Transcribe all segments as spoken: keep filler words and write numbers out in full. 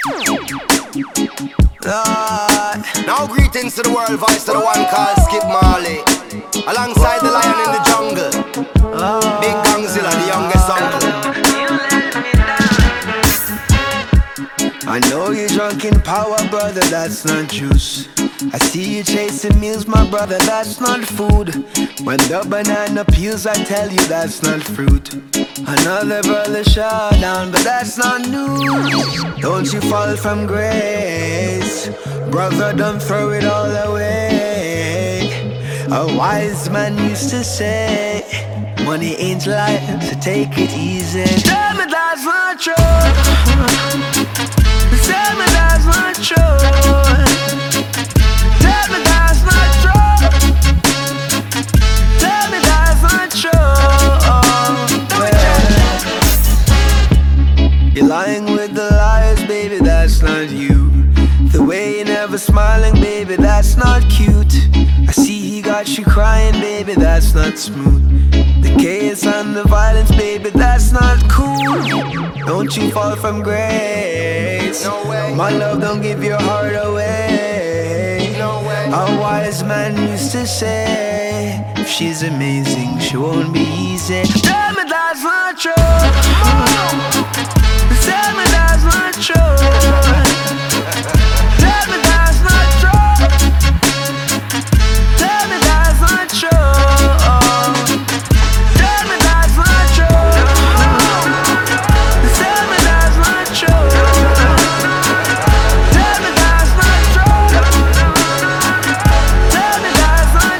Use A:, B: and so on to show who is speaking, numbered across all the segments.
A: Lord. Now greetings to the world, voice to the one called Skip Marley, alongside the lion in the jungle, Big Gangzilla, the youngest uncle. I know you're drunk in power, brother, that's not juice. I see you chasing meals, my brother, that's not food. When the banana peels, I tell you that's not fruit. Another brother shot down, but that's not news. Don't you fall from grace, brother, don't throw it all away. A wise man used to say, money ain't life, so take it easy. Tell me that's not true. Tell me that's not true. Tell me that's not true. Tell me that's not true. Yeah. You're lying with the liars, baby, that's not you. The way you're never smiling, baby, that's not cute. I see he got you crying, baby, that's not smooth. The chaos and the violence, baby, that's not cool. Don't you fall from grace. No way. My love, don't give your heart away. No way. A wise man used to say, if she's amazing, she won't be easy. Tell me that's not true. Tell me that's not true. Tell me that's not true. Tell me that's not true. Tell me that's not true. Tell me that's not true. Tell me that's not true. Tell me that's not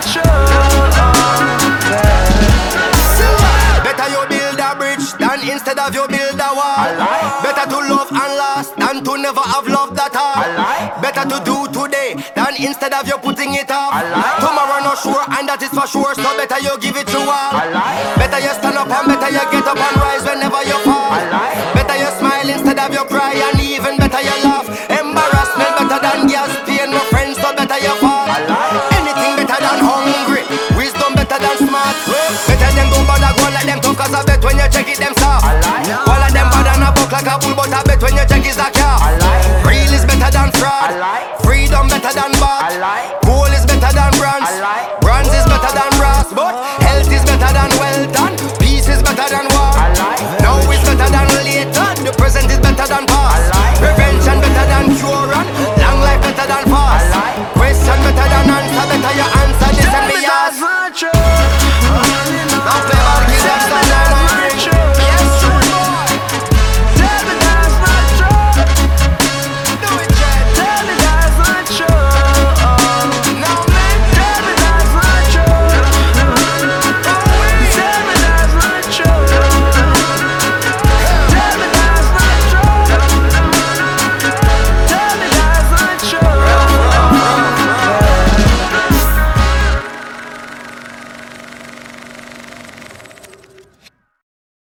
A: true. Better you build a bridge than instead of you build a wall. Better to love and last than to never have loved at all. Better to do today than instead of you putting it off. Tomorrow not sure, and that is for sure. So better you give it to all. Better you stand up and better you get up and rise whenever you fall. Better you smile instead of you cry, and even better you laugh. Embarrassment better than gas pain, my friends, so better you fall. Anything better than hungry, wisdom better than smart. Better them don't bother go like them tough, cause I bet when you check it them soft. All of them bad and a buck like a bull, but I bet when you check is a car. Real is better than fraud, freedom better than bought. Gold is better than bronze, bronze is better than brass. But health is better than wealth, and peace is better than war. Now is better than later, the present is better